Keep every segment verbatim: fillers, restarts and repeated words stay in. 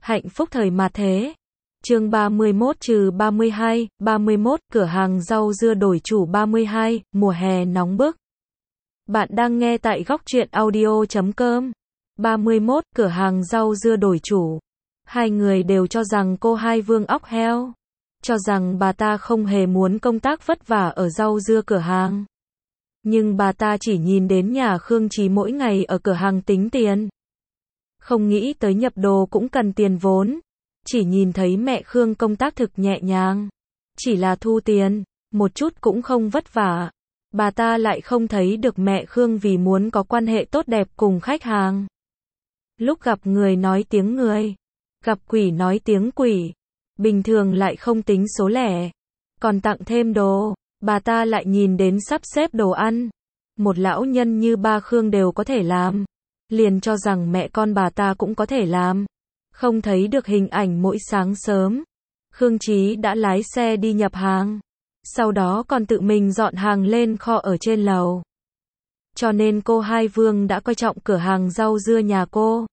Hạnh phúc thời mạt thế. Chương ba mươi mốt trừ ba mươi hai, ba mươi mốt, cửa hàng rau dưa đổi chủ ba mươi hai, mùa hè nóng bức. Bạn đang nghe tại góc truyện audio chấm com. ba mươi mốt, cửa hàng rau dưa đổi chủ. Hai người đều cho rằng cô Hai Vương óc heo. Cho rằng bà ta không hề muốn công tác vất vả ở rau dưa cửa hàng. Nhưng bà ta chỉ nhìn đến nhà Khương Chí mỗi ngày ở cửa hàng tính tiền. Không nghĩ tới nhập đồ cũng cần tiền vốn. Chỉ nhìn thấy mẹ Khương công tác thực nhẹ nhàng. Chỉ là thu tiền, một chút cũng không vất vả. Bà ta lại không thấy được mẹ Khương vì muốn có quan hệ tốt đẹp cùng khách hàng. Lúc gặp người nói tiếng người, gặp quỷ nói tiếng quỷ. Bình thường lại không tính số lẻ, còn tặng thêm đồ. Bà ta lại nhìn đến sắp xếp đồ ăn. Một lão nhân như ba Khương đều có thể làm. Liền cho rằng mẹ con bà ta cũng có thể làm. Không thấy được hình ảnh mỗi sáng sớm. Khương Chí đã lái xe đi nhập hàng. Sau đó còn tự mình dọn hàng lên kho ở trên lầu. Cho nên cô Hai Vương đã coi trọng cửa hàng rau dưa nhà cô.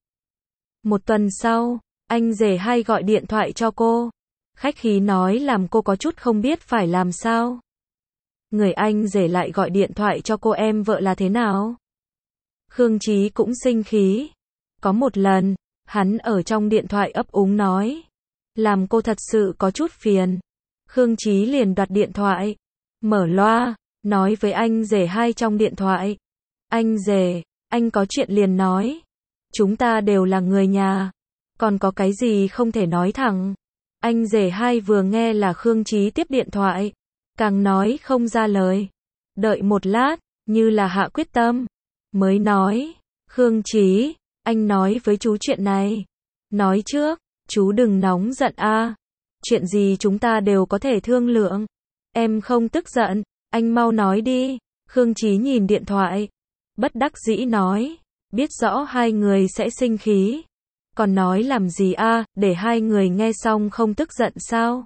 Một tuần sau, anh rể Hai gọi điện thoại cho cô. Khách khí nói làm cô có chút không biết phải làm sao. Người anh rể lại gọi điện thoại cho cô em vợ là thế nào. Khương Chí cũng sinh khí. Có một lần, hắn ở trong điện thoại ấp úng nói. Làm cô thật sự có chút phiền. Khương Chí liền đoạt điện thoại. Mở loa, nói với anh rể Hai trong điện thoại. Anh rể, anh có chuyện liền nói. Chúng ta đều là người nhà. Còn có cái gì không thể nói thẳng. Anh rể Hai vừa nghe là Khương Chí tiếp điện thoại. Càng nói không ra lời. Đợi một lát, như là hạ quyết tâm. Mới nói, Khương Chí, anh nói với chú chuyện này. Nói trước, chú đừng nóng giận a. Chuyện gì chúng ta đều có thể thương lượng. Em không tức giận, anh mau nói đi. Khương Chí nhìn điện thoại. Bất đắc dĩ nói, biết rõ hai người sẽ sinh khí. Còn nói làm gì a, để hai người nghe xong không tức giận sao?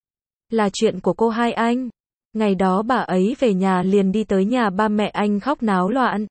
Là chuyện của cô Hai anh. Ngày đó bà ấy về nhà liền đi tới nhà ba mẹ anh khóc náo loạn.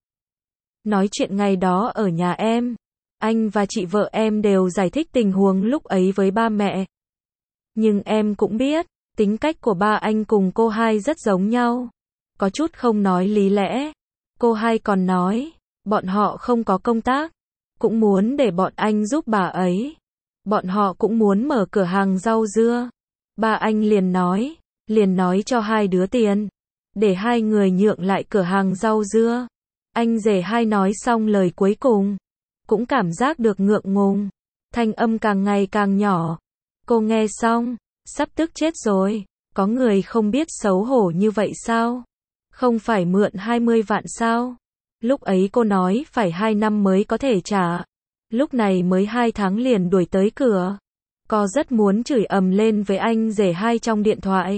Nói chuyện ngày đó ở nhà em. Anh và chị vợ em đều giải thích tình huống lúc ấy với ba mẹ. Nhưng em cũng biết, tính cách của ba anh cùng cô Hai rất giống nhau. Có chút không nói lý lẽ. Cô Hai còn nói, bọn họ không có công tác. Cũng muốn để bọn anh giúp bà ấy. Bọn họ cũng muốn mở cửa hàng rau dưa. Ba anh liền nói, liền nói cho hai đứa tiền. Để hai người nhượng lại cửa hàng rau dưa. Anh rể Hai nói xong lời cuối cùng. Cũng cảm giác được ngượng ngùng. Thanh âm càng ngày càng nhỏ. Cô nghe xong, sắp tức chết rồi. Có người không biết xấu hổ như vậy sao? Không phải mượn hai mươi vạn sao? Lúc ấy cô nói phải hai năm mới có thể trả. Lúc này mới hai tháng liền đuổi tới cửa. Cô rất muốn chửi ầm lên với anh rể Hai trong điện thoại.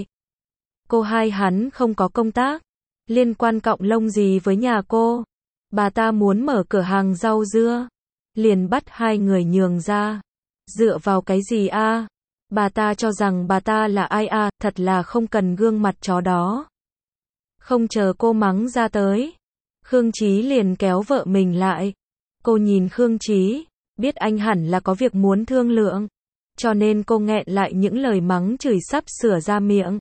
Cô Hai hắn không có công tác. Liên quan cọng lông gì với nhà cô? Bà ta muốn mở cửa hàng rau dưa. Liền bắt hai người nhường ra. Dựa vào cái gì a? Bà ta cho rằng bà ta là ai a, thật là không cần gương mặt chó đó. Không chờ cô mắng ra tới. Khương Chí liền kéo vợ mình lại. Cô nhìn Khương Chí, biết anh hẳn là có việc muốn thương lượng. Cho nên cô nghẹn lại những lời mắng chửi sắp sửa ra miệng.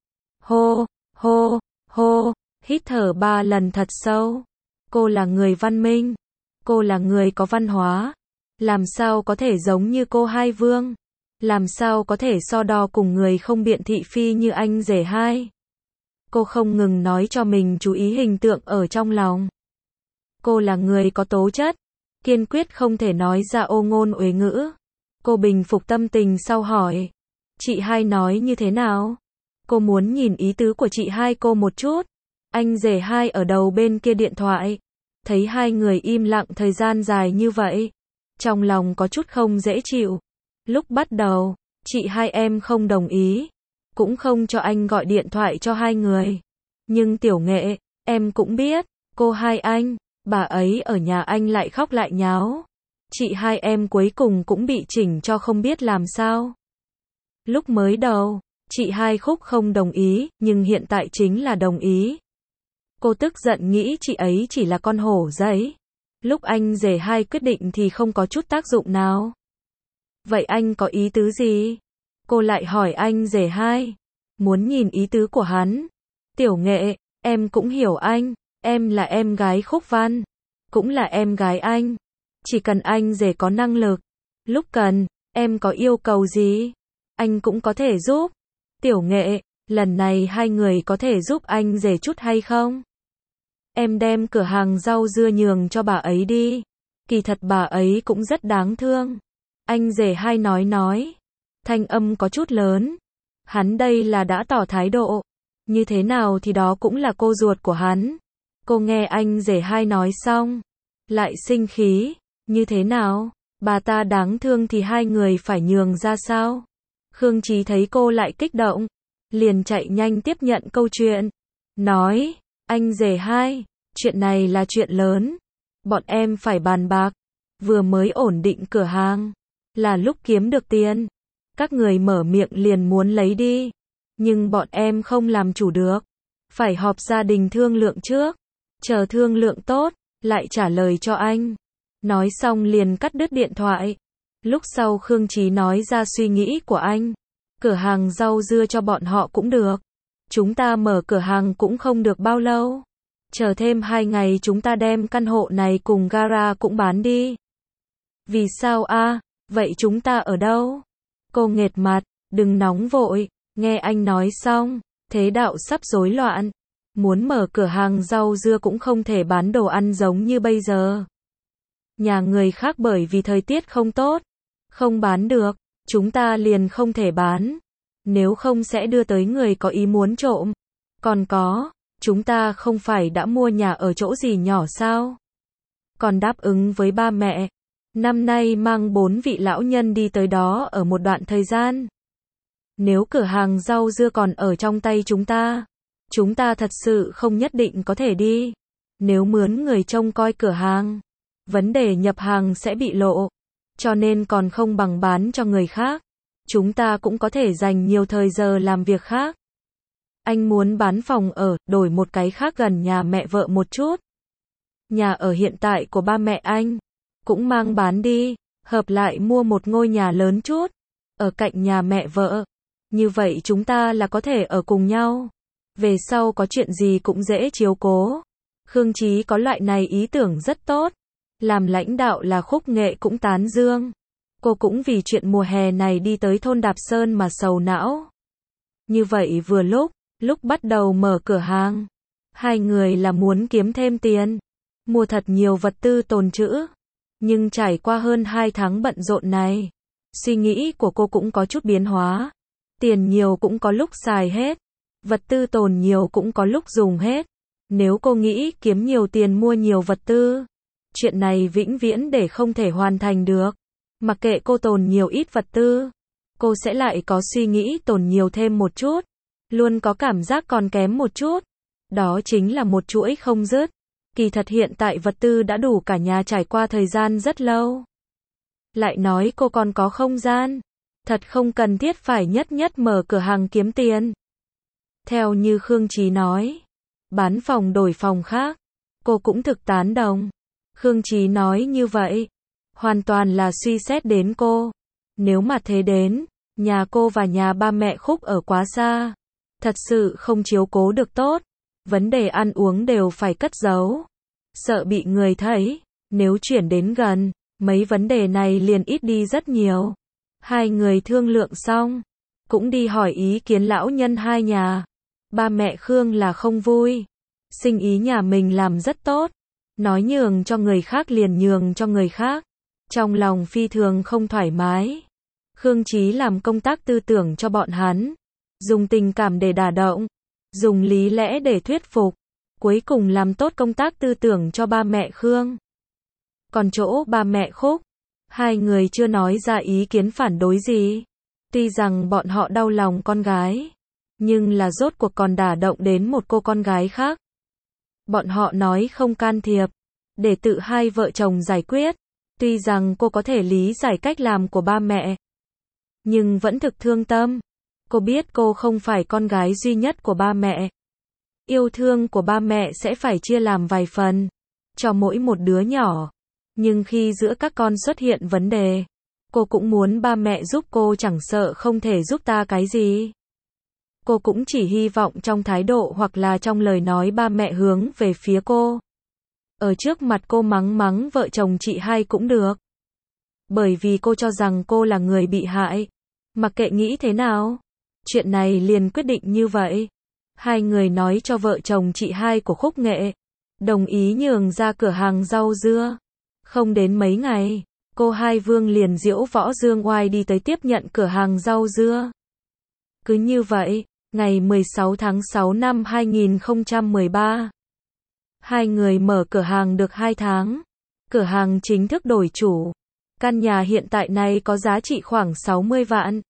Hô, hô, hô, hít thở ba lần thật sâu. Cô là người văn minh. Cô là người có văn hóa. Làm sao có thể giống như cô Hai Vương? Làm sao có thể so đo cùng người không biện thị phi như anh rể Hai? Cô không ngừng nói cho mình chú ý hình tượng ở trong lòng. Cô là người có tố chất. Kiên quyết không thể nói ra ô ngôn uế ngữ. Cô bình phục tâm tình sau hỏi. Chị Hai nói như thế nào? Cô muốn nhìn ý tứ của chị Hai cô một chút. Anh rể Hai ở đầu bên kia điện thoại. Thấy hai người im lặng thời gian dài như vậy. Trong lòng có chút không dễ chịu. Lúc bắt đầu, chị Hai em không đồng ý. Cũng không cho anh gọi điện thoại cho hai người. Nhưng tiểu nghệ, em cũng biết, cô Hai anh, bà ấy ở nhà anh lại khóc lại nháo. Chị Hai em cuối cùng cũng bị chỉnh cho không biết làm sao. Lúc mới đầu, chị Hai Khúc không đồng ý, nhưng hiện tại chính là đồng ý. Cô tức giận nghĩ chị ấy chỉ là con hổ giấy. Lúc anh rể Hai quyết định thì không có chút tác dụng nào. Vậy anh có ý tứ gì? Cô lại hỏi anh rể hai. Muốn nhìn ý tứ của hắn. Tiểu Nghệ, em cũng hiểu anh. Em là em gái Khúc Văn. Cũng là em gái anh. Chỉ cần anh rể có năng lực. Lúc cần, em có yêu cầu gì? Anh cũng có thể giúp. Tiểu Nghệ, lần này hai người có thể giúp anh rể chút hay không? Em đem cửa hàng rau dưa nhường cho bà ấy đi. Kỳ thật bà ấy cũng rất đáng thương. Anh rể hai nói nói. Thanh âm có chút lớn. Hắn đây là đã tỏ thái độ. Như thế nào thì đó cũng là cô ruột của hắn. Cô nghe anh rể hai nói xong. Lại sinh khí. Như thế nào? Bà ta đáng thương thì hai người phải nhường ra sao? Khương Chí thấy cô lại kích động. Liền chạy nhanh tiếp nhận câu chuyện. Nói, anh rể hai, chuyện này là chuyện lớn. Bọn em phải bàn bạc. Vừa mới ổn định cửa hàng. Là lúc kiếm được tiền. Các người mở miệng liền muốn lấy đi. Nhưng bọn em không làm chủ được. Phải họp gia đình thương lượng trước. Chờ thương lượng tốt, lại trả lời cho anh. Nói xong liền cắt đứt điện thoại. Lúc sau Khương Chí nói ra suy nghĩ của anh. Cửa hàng rau dưa cho bọn họ cũng được. Chúng ta mở cửa hàng cũng không được bao lâu. Chờ thêm hai ngày chúng ta đem căn hộ này cùng gara cũng bán đi. Vì sao a? Vậy chúng ta ở đâu? Cô nghệt mặt, đừng nóng vội. Nghe anh nói xong, thế đạo sắp rối loạn. Muốn mở cửa hàng rau dưa cũng không thể bán đồ ăn giống như bây giờ. Nhà người khác bởi vì thời tiết không tốt, không bán được, chúng ta liền không thể bán. Nếu không sẽ đưa tới người có ý muốn trộm. Còn có, chúng ta không phải đã mua nhà ở chỗ gì nhỏ sao? Còn đáp ứng với ba mẹ. Năm nay mang bốn vị lão nhân đi tới đó ở một đoạn thời gian. Nếu cửa hàng rau dưa còn ở trong tay chúng ta, chúng ta thật sự không nhất định có thể đi. Nếu mướn người trông coi cửa hàng, vấn đề nhập hàng sẽ bị lộ. Cho nên còn không bằng bán cho người khác. Chúng ta cũng có thể dành nhiều thời giờ làm việc khác. Anh muốn bán phòng ở, đổi một cái khác gần nhà mẹ vợ một chút. Nhà ở hiện tại của ba mẹ anh cũng mang bán đi, hợp lại mua một ngôi nhà lớn chút, ở cạnh nhà mẹ vợ. Như vậy chúng ta là có thể ở cùng nhau. Về sau có chuyện gì cũng dễ chiếu cố. Khương Chí có loại này ý tưởng rất tốt. Làm lãnh đạo là Khúc Nghệ cũng tán dương. Cô cũng vì chuyện mùa hè này đi tới thôn Đạp Sơn mà sầu não. Như vậy vừa lúc, lúc bắt đầu mở cửa hàng, hai người là muốn kiếm thêm tiền, mua thật nhiều vật tư tồn trữ. Nhưng trải qua hơn hai tháng bận rộn này, suy nghĩ của cô cũng có chút biến hóa. Tiền nhiều cũng có lúc xài hết, vật tư tồn nhiều cũng có lúc dùng hết. Nếu cô nghĩ kiếm nhiều tiền mua nhiều vật tư, chuyện này vĩnh viễn để không thể hoàn thành được. Mặc kệ cô tồn nhiều ít vật tư, cô sẽ lại có suy nghĩ tồn nhiều thêm một chút, luôn có cảm giác còn kém một chút. Đó chính là một chuỗi không dứt. Kỳ thật hiện tại vật tư đã đủ cả nhà trải qua thời gian rất lâu. Lại nói cô còn có không gian. Thật không cần thiết phải nhất nhất mở cửa hàng kiếm tiền. Theo như Khương Chí nói, bán phòng đổi phòng khác, cô cũng thực tán đồng. Khương Chí nói như vậy, hoàn toàn là suy xét đến cô. Nếu mà thế đến, nhà cô và nhà ba mẹ Khúc ở quá xa, thật sự không chiếu cố được tốt. Vấn đề ăn uống đều phải cất giấu, sợ bị người thấy. Nếu chuyển đến gần, mấy vấn đề này liền ít đi rất nhiều. Hai người thương lượng xong, cũng đi hỏi ý kiến lão nhân hai nhà. Ba mẹ Khương là không vui, sinh ý nhà mình làm rất tốt, nói nhường cho người khác liền nhường cho người khác. Trong lòng phi thường không thoải mái. Khương Chí làm công tác tư tưởng cho bọn hắn, dùng tình cảm để đả động, dùng lý lẽ để thuyết phục, cuối cùng làm tốt công tác tư tưởng cho ba mẹ Khương. Còn chỗ ba mẹ Khúc, hai người chưa nói ra ý kiến phản đối gì. Tuy rằng bọn họ đau lòng con gái, nhưng là rốt cuộc còn đả động đến một cô con gái khác. Bọn họ nói không can thiệp, để tự hai vợ chồng giải quyết. Tuy rằng cô có thể lý giải cách làm của ba mẹ, nhưng vẫn thực thương tâm. Cô biết cô không phải con gái duy nhất của ba mẹ. Yêu thương của ba mẹ sẽ phải chia làm vài phần, cho mỗi một đứa nhỏ. Nhưng khi giữa các con xuất hiện vấn đề, Cô cũng muốn ba mẹ giúp cô, chẳng sợ không thể giúp ta cái gì. Cô cũng chỉ hy vọng trong thái độ hoặc là trong lời nói ba mẹ hướng về phía cô. Ở trước mặt cô mắng mắng vợ chồng chị hai cũng được. Bởi vì cô cho rằng cô là người bị hại. Mặc kệ nghĩ thế nào. Chuyện này liền quyết định như vậy. Hai người nói cho vợ chồng chị hai của Khúc Nghệ. Đồng ý nhường ra cửa hàng rau dưa. Không đến mấy ngày, cô Hai Vương liền diễu võ dương oai đi tới tiếp nhận cửa hàng rau dưa. Cứ như vậy, ngày mười sáu tháng sáu năm hai nghìn không trăm mười ba, hai người mở cửa hàng được hai tháng. Cửa hàng chính thức đổi chủ. Căn nhà hiện tại này có giá trị khoảng sáu mươi vạn.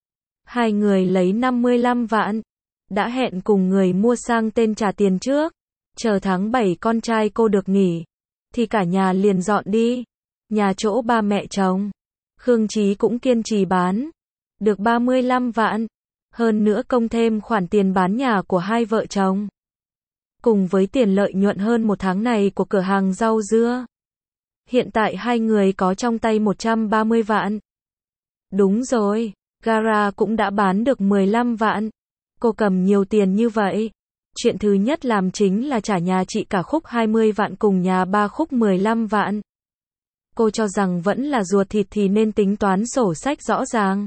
Hai người lấy năm mươi lăm vạn. Đã hẹn cùng người mua sang tên trả tiền trước. Chờ tháng bảy con trai cô được nghỉ. Thì cả nhà liền dọn đi. Nhà chỗ ba mẹ chồng. Khương Chí cũng kiên trì bán. Được ba mươi lăm vạn. Hơn nữa công thêm khoản tiền bán nhà của hai vợ chồng. Cùng với tiền lợi nhuận hơn một tháng này của cửa hàng rau dưa. Hiện tại hai người có trong tay một trăm ba mươi vạn. Đúng rồi, gara cũng đã bán được mười lăm vạn. Cô cầm nhiều tiền như vậy. Chuyện thứ nhất làm chính là trả nhà chị cả Khúc hai mươi vạn cùng nhà ba Khúc mười lăm vạn. Cô cho rằng vẫn là ruột thịt thì nên tính toán sổ sách rõ ràng.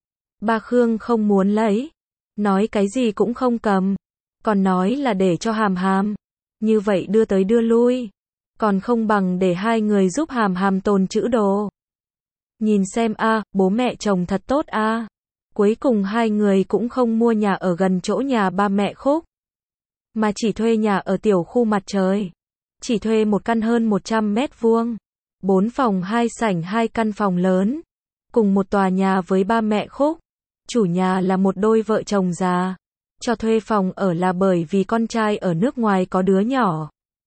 Ba Khương không muốn lấy. Nói cái gì cũng không cầm. Còn nói là để cho Hàm Hàm. Như vậy đưa tới đưa lui. Còn không bằng để hai người giúp Hàm Hàm tồn trữ đồ. Nhìn xem a, à, bố mẹ chồng thật tốt a. À. Cuối cùng hai người cũng không mua nhà ở gần chỗ nhà ba mẹ Khúc. Mà chỉ thuê nhà ở tiểu khu Mặt Trời. Chỉ thuê một căn hơn một trăm mét vuông. Bốn phòng hai sảnh hai căn phòng lớn. Cùng một tòa nhà với ba mẹ Khúc. Chủ nhà là một đôi vợ chồng già. Cho thuê phòng ở là bởi vì con trai ở nước ngoài có đứa nhỏ.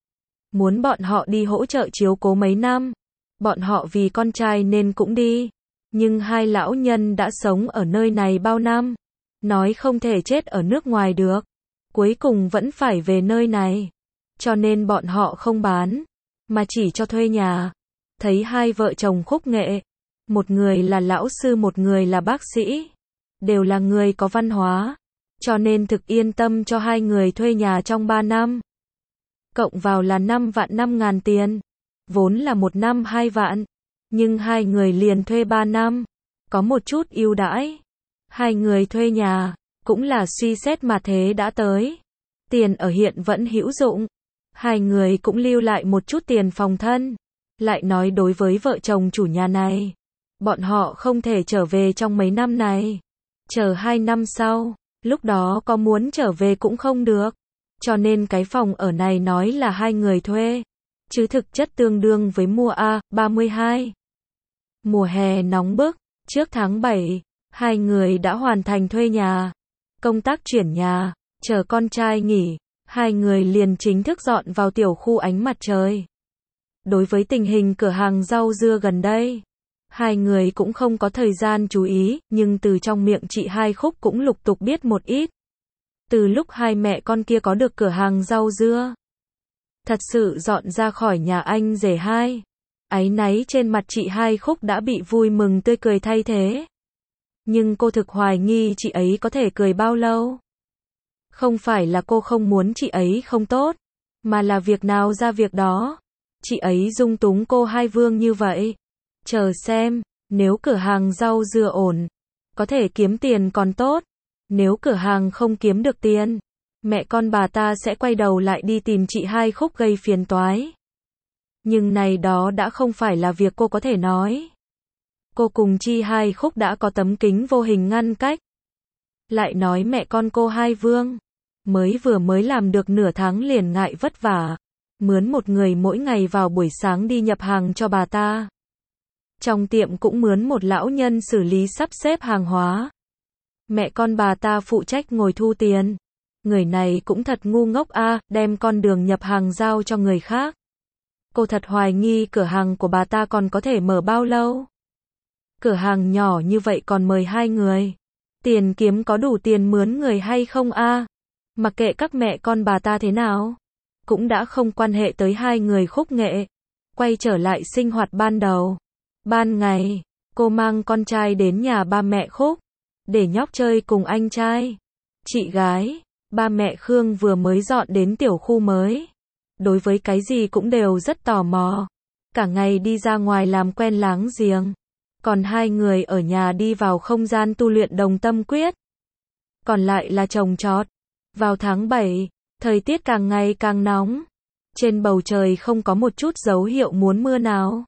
Muốn bọn họ đi hỗ trợ chiếu cố mấy năm. Bọn họ vì con trai nên cũng đi. Nhưng hai lão nhân đã sống ở nơi này bao năm. Nói không thể chết ở nước ngoài được. Cuối cùng vẫn phải về nơi này. Cho nên bọn họ không bán. Mà chỉ cho thuê nhà. Thấy hai vợ chồng Khúc Nghệ. Một người là lão sư, một người là bác sĩ. Đều là người có văn hóa. Cho nên thực yên tâm cho hai người thuê nhà trong ba năm. Cộng vào là năm vạn năm ngàn tiền. Vốn là một năm hai vạn. Nhưng hai người liền thuê ba năm. Có một chút ưu đãi. Hai người thuê nhà. Cũng là suy xét mà thế đã tới. Tiền ở hiện vẫn hữu dụng. Hai người cũng lưu lại một chút tiền phòng thân. Lại nói đối với vợ chồng chủ nhà này. Bọn họ không thể trở về trong mấy năm này. Chờ hai năm sau. Lúc đó có muốn trở về cũng không được. Cho nên cái phòng ở này nói là hai người thuê. Chứ thực chất tương đương với mua A ba mươi hai. Mùa hè nóng bức. Trước tháng bảy. Hai người đã hoàn thành thuê nhà. Công tác chuyển nhà. Chờ con trai nghỉ. Hai người liền chính thức dọn vào tiểu khu Ánh Mặt Trời. Đối với tình hình cửa hàng rau dưa gần đây. Hai người cũng không có thời gian chú ý, nhưng từ trong miệng chị Hai Khúc cũng lục tục biết một ít. Từ lúc hai mẹ con kia có được cửa hàng rau dưa. Thật sự dọn ra khỏi nhà anh rể hai. Áy náy trên mặt chị Hai Khúc đã bị vui mừng tươi cười thay thế. Nhưng cô thực hoài nghi chị ấy có thể cười bao lâu. Không phải là cô không muốn chị ấy không tốt, mà là việc nào ra việc đó. Chị ấy dung túng cô Hai Vương như vậy. Chờ xem, nếu cửa hàng rau dưa ổn, có thể kiếm tiền còn tốt. Nếu cửa hàng không kiếm được tiền, mẹ con bà ta sẽ quay đầu lại đi tìm chị Hai Khúc gây phiền toái. Nhưng này đó đã không phải là việc cô có thể nói. Cô cùng chị Hai Khúc đã có tấm kính vô hình ngăn cách. Lại nói mẹ con cô Hai Vương, mới vừa mới làm được nửa tháng liền ngại vất vả. Mướn một người mỗi ngày vào buổi sáng đi nhập hàng cho bà ta. Trong tiệm cũng mướn một lão nhân xử lý sắp xếp hàng hóa. Mẹ con bà ta phụ trách ngồi thu tiền. Người này cũng thật ngu ngốc a, à, đem con đường nhập hàng giao cho người khác. Cô thật hoài nghi cửa hàng của bà ta còn có thể mở bao lâu. Cửa hàng nhỏ như vậy còn mời hai người. Tiền kiếm có đủ tiền mướn người hay không a? À? Mặc kệ các mẹ con bà ta thế nào, cũng đã không quan hệ tới hai người Khúc Nghệ. Quay trở lại sinh hoạt ban đầu. Ban ngày, Cô mang con trai đến nhà ba mẹ Khúc, để nhóc chơi cùng anh trai, chị gái. Ba mẹ Khương vừa mới dọn đến tiểu khu mới. Đối với cái gì cũng đều rất tò mò. Cả ngày đi ra ngoài làm quen láng giềng. Còn hai người ở nhà đi vào không gian tu luyện đồng tâm quyết. Còn lại là trồng trọt. Vào tháng bảy, thời tiết càng ngày càng nóng. Trên bầu trời không có một chút dấu hiệu muốn mưa nào.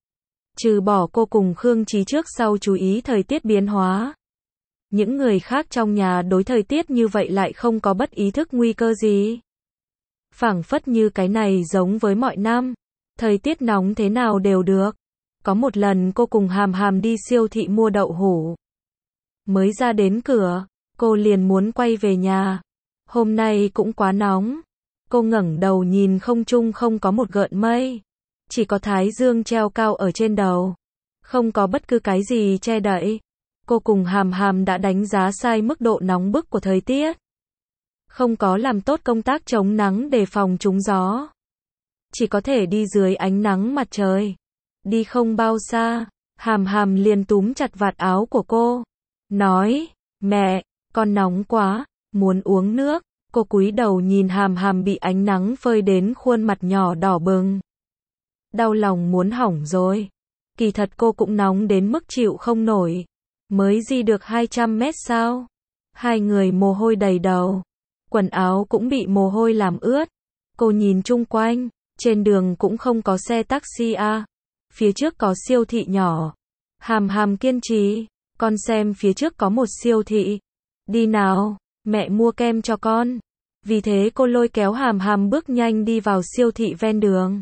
Trừ bỏ cô cùng Khương Chí trước sau chú ý thời tiết biến hóa. Những người khác trong nhà đối thời tiết như vậy lại không có bất ý thức nguy cơ gì. Phảng phất như cái này giống với mọi năm. Thời tiết nóng thế nào đều được. Có một lần cô cùng Hàm Hàm đi siêu thị mua đậu hũ. Mới ra đến cửa, cô liền muốn quay về nhà. Hôm nay cũng quá nóng. Cô ngẩng đầu nhìn không trung không có một gợn mây. Chỉ có thái dương treo cao ở trên đầu. Không có bất cứ cái gì che đậy. Cô cùng Hàm Hàm đã đánh giá sai mức độ nóng bức của thời tiết. Không có làm tốt công tác chống nắng để phòng trúng gió. Chỉ có thể đi dưới ánh nắng mặt trời. Đi không bao xa, Hàm Hàm liền túm chặt vạt áo của cô. Nói, mẹ, con nóng quá, muốn uống nước. Cô cúi đầu nhìn Hàm Hàm bị ánh nắng phơi đến khuôn mặt nhỏ đỏ bừng. Đau lòng muốn hỏng rồi. Kỳ thật cô cũng nóng đến mức chịu không nổi. Mới di được hai trăm mét sao? Hai người mồ hôi đầy đầu. Quần áo cũng bị mồ hôi làm ướt. Cô nhìn chung quanh, trên đường cũng không có xe taxi à. Phía trước có siêu thị nhỏ. Hàm Hàm kiên trì, con xem phía trước có một siêu thị. Đi nào, mẹ mua kem cho con. Vì thế cô lôi kéo Hàm Hàm bước nhanh đi vào siêu thị ven đường.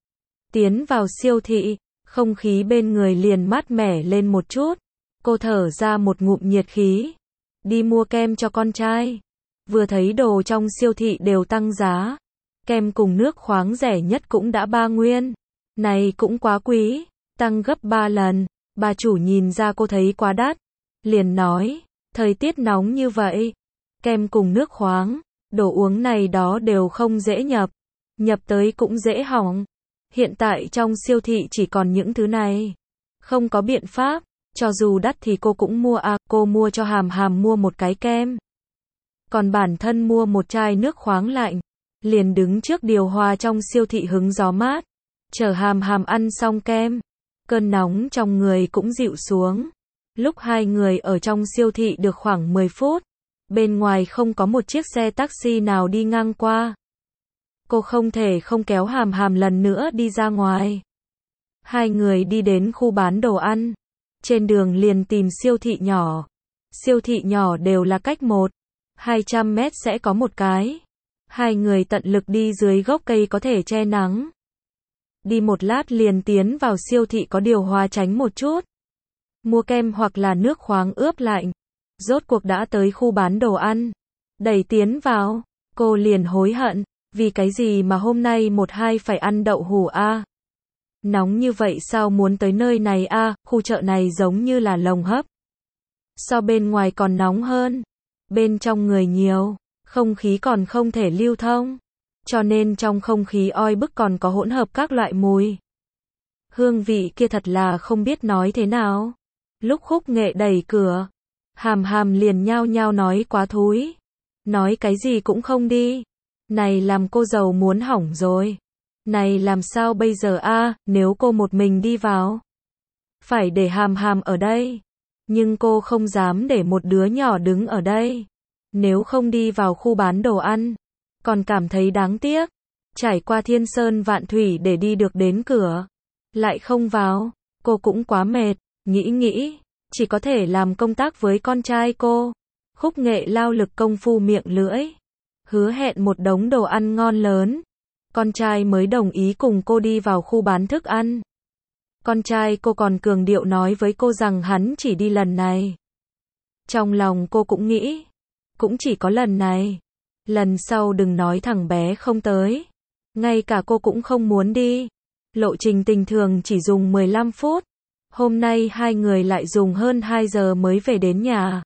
Tiến vào siêu thị, không khí bên người liền mát mẻ lên một chút. Cô thở ra một ngụm nhiệt khí. Đi mua kem cho con trai. Vừa thấy đồ trong siêu thị đều tăng giá. Kem cùng nước khoáng rẻ nhất cũng đã ba nguyên. Này cũng quá quý, tăng gấp ba lần. Bà chủ nhìn ra cô thấy quá đắt. Liền nói, thời tiết nóng như vậy. Kem cùng nước khoáng, đồ uống này đó đều không dễ nhập. Nhập tới cũng dễ hỏng. Hiện tại trong siêu thị chỉ còn những thứ này. Không có biện pháp. Cho dù đắt thì cô cũng mua à, cô mua cho Hàm Hàm mua một cái kem. Còn bản thân mua một chai nước khoáng lạnh. Liền đứng trước điều hòa trong siêu thị hứng gió mát. Chờ Hàm Hàm ăn xong kem. Cơn nóng trong người cũng dịu xuống. Lúc hai người ở trong siêu thị được khoảng mười phút. Bên ngoài không có một chiếc xe taxi nào đi ngang qua. Cô không thể không kéo Hàm Hàm lần nữa đi ra ngoài. Hai người đi đến khu bán đồ ăn. Trên đường liền tìm siêu thị nhỏ. Siêu thị nhỏ đều là cách một, hai trăm mét sẽ có một cái. Hai người tận lực đi dưới gốc cây có thể che nắng. Đi một lát liền tiến vào siêu thị có điều hòa tránh một chút. Mua kem hoặc là nước khoáng ướp lạnh. Rốt cuộc đã tới khu bán đồ ăn. Đẩy tiến vào, cô liền hối hận. Vì cái gì mà hôm nay một hai phải ăn đậu hũ a? Nóng như vậy sao muốn tới nơi này a? À, khu chợ này giống như là lồng hấp. So bên ngoài còn nóng hơn. Bên trong người nhiều, không khí còn không thể lưu thông. Cho nên trong không khí oi bức còn có hỗn hợp các loại mùi. Hương vị kia thật là không biết nói thế nào. Lúc Khúc Nghệ đẩy cửa, Hàm Hàm liền nhao nhao nói quá thúi. Nói cái gì cũng không đi. Này làm cô giàu muốn hỏng rồi. Này làm sao bây giờ a, à, nếu cô một mình đi vào? Phải để Hàm Hàm ở đây. Nhưng cô không dám để một đứa nhỏ đứng ở đây. Nếu không đi vào khu bán đồ ăn, còn cảm thấy đáng tiếc. Trải qua thiên sơn vạn thủy để đi được đến cửa. Lại không vào, cô cũng quá mệt. Nghĩ nghĩ, chỉ có thể làm công tác với con trai cô. Khúc Nghệ lao lực công phu miệng lưỡi. Hứa hẹn một đống đồ ăn ngon lớn. Con trai mới đồng ý cùng cô đi vào khu bán thức ăn. Con trai cô còn cường điệu nói với cô rằng hắn chỉ đi lần này. Trong lòng cô cũng nghĩ, cũng chỉ có lần này. Lần sau đừng nói thằng bé không tới. Ngay cả cô cũng không muốn đi. Lộ trình tình thường chỉ dùng mười lăm phút. Hôm nay hai người lại dùng hơn hai giờ mới về đến nhà.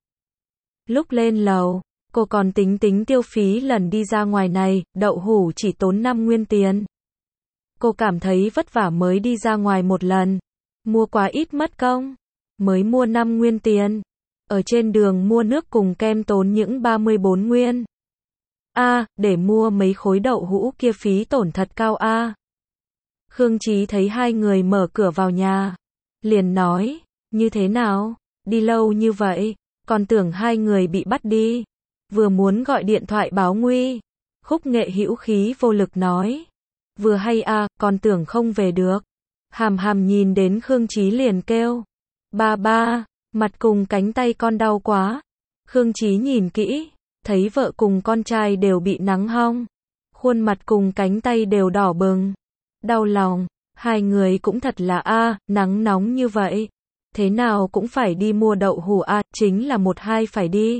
Lúc lên lầu, cô còn tính tính tiêu phí lần đi ra ngoài này, đậu hũ chỉ tốn năm nguyên tiền. Cô cảm thấy vất vả mới đi ra ngoài một lần. Mua quá ít mất công. mới mua năm nguyên tiền. Ở trên đường mua nước cùng kem tốn những ba mươi bốn nguyên. A, à, để mua mấy khối đậu hũ kia phí tổn thật cao a. À. Khương Chí thấy hai người mở cửa vào nhà, liền nói, như thế nào, đi lâu như vậy, còn tưởng hai người bị bắt đi. Vừa muốn gọi điện thoại báo nguy, Khúc Nghệ hữu khí vô lực nói, vừa hay a, à, còn tưởng không về được. Hàm Hàm nhìn đến Khương Chí liền kêu, ba ba, mặt cùng cánh tay con đau quá. Khương Chí nhìn kỹ, thấy vợ cùng con trai đều bị nắng hong, khuôn mặt cùng cánh tay đều đỏ bừng. Đau lòng, hai người cũng thật là a, à, nắng nóng như vậy, thế nào cũng phải đi mua đậu hũ a, à, chính là một hai phải đi.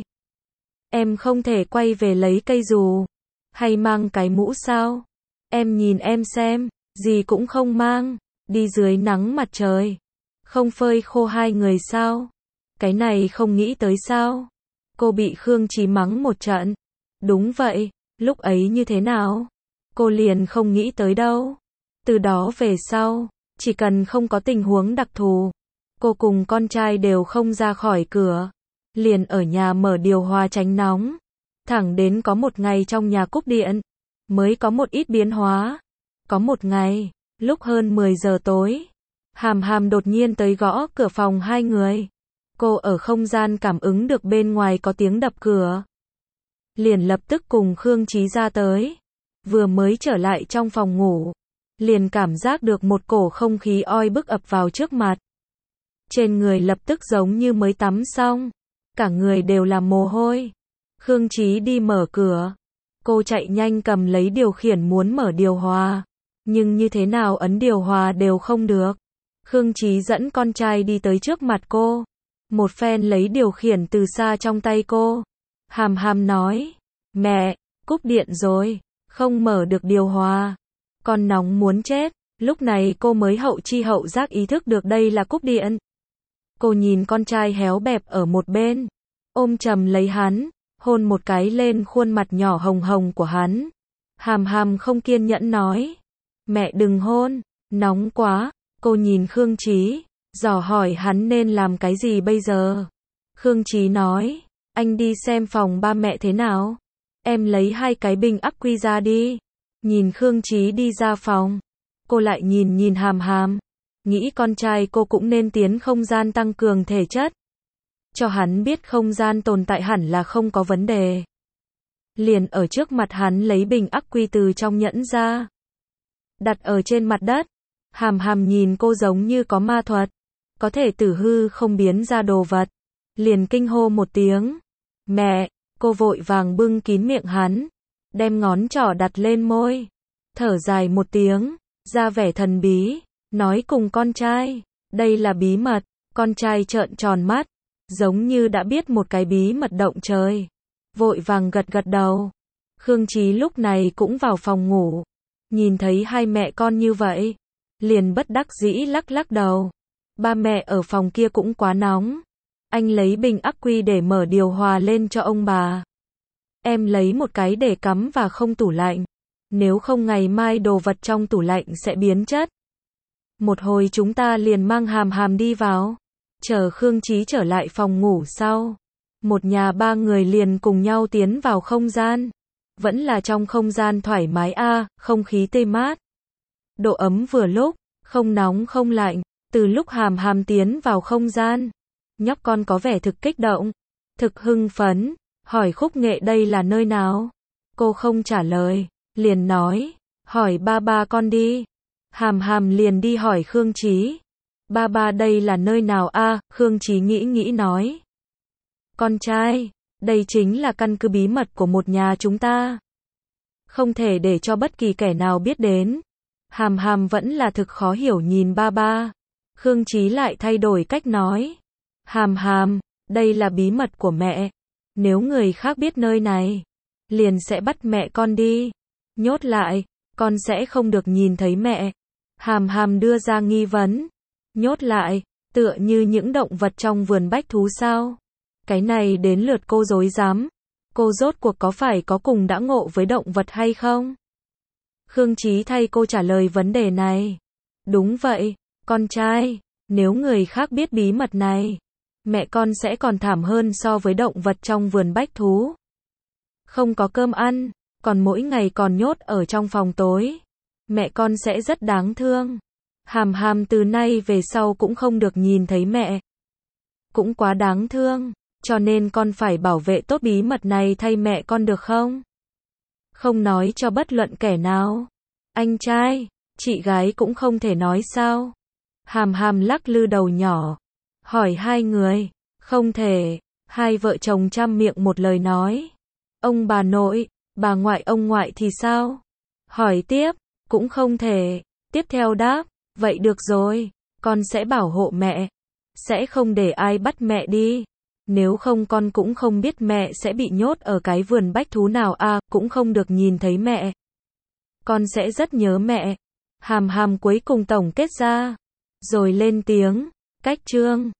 Em không thể quay về lấy cây dù, hay mang cái mũ sao? Em nhìn em xem, gì cũng không mang, đi dưới nắng mặt trời, không phơi khô hai người sao? Cái này không nghĩ tới sao? Cô bị Khương Chí mắng một trận. Đúng vậy, lúc ấy như thế nào? Cô liền không nghĩ tới đâu. Từ đó về sau, chỉ cần không có tình huống đặc thù, cô cùng con trai đều không ra khỏi cửa, liền ở nhà mở điều hòa tránh nóng. Thẳng đến có một ngày trong nhà cúp điện, mới có một ít biến hóa. Có một ngày, lúc hơn mười giờ tối, Hàm Hàm đột nhiên tới gõ cửa phòng hai người. Cô ở không gian cảm ứng được bên ngoài có tiếng đập cửa, liền lập tức cùng Khương Chí ra tới. Vừa mới trở lại trong phòng ngủ, liền cảm giác được một cổ không khí oi bức ập vào trước mặt. Trên người lập tức giống như mới tắm xong, cả người đều là mồ hôi. Khương Chí đi mở cửa, cô chạy nhanh cầm lấy điều khiển muốn mở điều hòa, nhưng như thế nào ấn điều hòa đều không được. Khương Chí dẫn con trai đi tới trước mặt cô, một phen lấy điều khiển từ xa trong tay cô. Hàm Hàm nói, mẹ, cúp điện rồi, không mở được điều hòa. Con nóng muốn chết. Lúc này cô mới hậu chi hậu giác ý thức được đây là cúp điện. Cô nhìn con trai héo bẹp ở một bên, ôm chầm lấy hắn, hôn một cái lên khuôn mặt nhỏ hồng hồng của hắn. Hàm Hàm không kiên nhẫn nói, mẹ đừng hôn, nóng quá. Cô nhìn Khương Chí, dò hỏi hắn nên làm cái gì bây giờ. Khương Chí nói, anh đi xem phòng ba mẹ thế nào. Em lấy hai cái bình ắc quy ra đi. Nhìn Khương Chí đi ra phòng, cô lại nhìn nhìn Hàm Hàm, nghĩ con trai cô cũng nên tiến không gian tăng cường thể chất, cho hắn biết không gian tồn tại hẳn là không có vấn đề. Liền ở trước mặt hắn lấy bình ắc quy từ trong nhẫn ra, đặt ở trên mặt đất. Hàm Hàm nhìn cô giống như có ma thuật, có thể tử hư không biến ra đồ vật, liền kinh hô một tiếng, mẹ. Cô vội vàng bưng kín miệng hắn, đem ngón trỏ đặt lên môi, thở dài một tiếng, ra vẻ thần bí, nói cùng con trai, đây là bí mật. Con trai trợn tròn mắt, giống như đã biết một cái bí mật động trời, vội vàng gật gật đầu. Khương Chí lúc này cũng vào phòng ngủ, nhìn thấy hai mẹ con như vậy, liền bất đắc dĩ lắc lắc đầu. Ba mẹ ở phòng kia cũng quá nóng, anh lấy bình ắc quy để mở điều hòa lên cho ông bà. Em lấy một cái để cắm và không tủ lạnh, nếu không ngày mai đồ vật trong tủ lạnh sẽ biến chất. Một hồi chúng ta liền mang Hàm Hàm đi vào, chờ Khương Chí trở lại phòng ngủ sau. Một nhà ba người liền cùng nhau tiến vào không gian. Vẫn là trong không gian thoải mái a, à, không khí tê mát. Độ ấm vừa lúc, không nóng không lạnh. Từ lúc Hàm Hàm tiến vào không gian, nhóc con có vẻ thực kích động, thực hưng phấn, hỏi Khúc Nghệ đây là nơi nào. Cô không trả lời, liền nói, hỏi ba ba con đi. Hàm Hàm liền đi hỏi Khương Chí, ba ba đây là nơi nào a? À, Khương Chí nghĩ nghĩ nói, con trai, đây chính là căn cứ bí mật của một nhà chúng ta, không thể để cho bất kỳ kẻ nào biết đến. Hàm Hàm vẫn là thực khó hiểu nhìn ba ba. Khương Chí lại thay đổi cách nói, Hàm Hàm, đây là bí mật của mẹ, nếu người khác biết nơi này, liền sẽ bắt mẹ con đi, nhốt lại, con sẽ không được nhìn thấy mẹ. Hàm Hàm đưa ra nghi vấn, nhốt lại, tựa như những động vật trong vườn bách thú sao? Cái này đến lượt cô rối rắm, cô rốt cuộc có phải có cùng đã ngộ với động vật hay không? Khương Chí thay cô trả lời vấn đề này, đúng vậy, con trai, Nếu người khác biết bí mật này, mẹ con sẽ còn thảm hơn so với động vật trong vườn bách thú. Không có cơm ăn, còn mỗi ngày còn nhốt ở trong phòng tối. Mẹ con sẽ rất đáng thương. Hàm Hàm từ nay về sau cũng không được nhìn thấy mẹ. Cũng quá đáng thương, cho nên con phải bảo vệ tốt bí mật này thay mẹ con được không? Không nói cho bất luận kẻ nào. Anh trai, chị gái cũng không thể nói sao? Hàm Hàm lắc lư đầu nhỏ, hỏi hai người. Không thể, hai vợ chồng trăm miệng một lời nói. Ông bà nội, bà ngoại ông ngoại thì sao? Hỏi tiếp, cũng không thể. Tiếp theo đáp, vậy được rồi, con sẽ bảo hộ mẹ. Sẽ không để ai bắt mẹ đi. Nếu không con cũng không biết mẹ sẽ bị nhốt ở cái vườn bách thú nào à, cũng không được nhìn thấy mẹ. Con sẽ rất nhớ mẹ. Hàm Hàm cuối cùng tổng kết ra. Rồi lên tiếng, cách chương.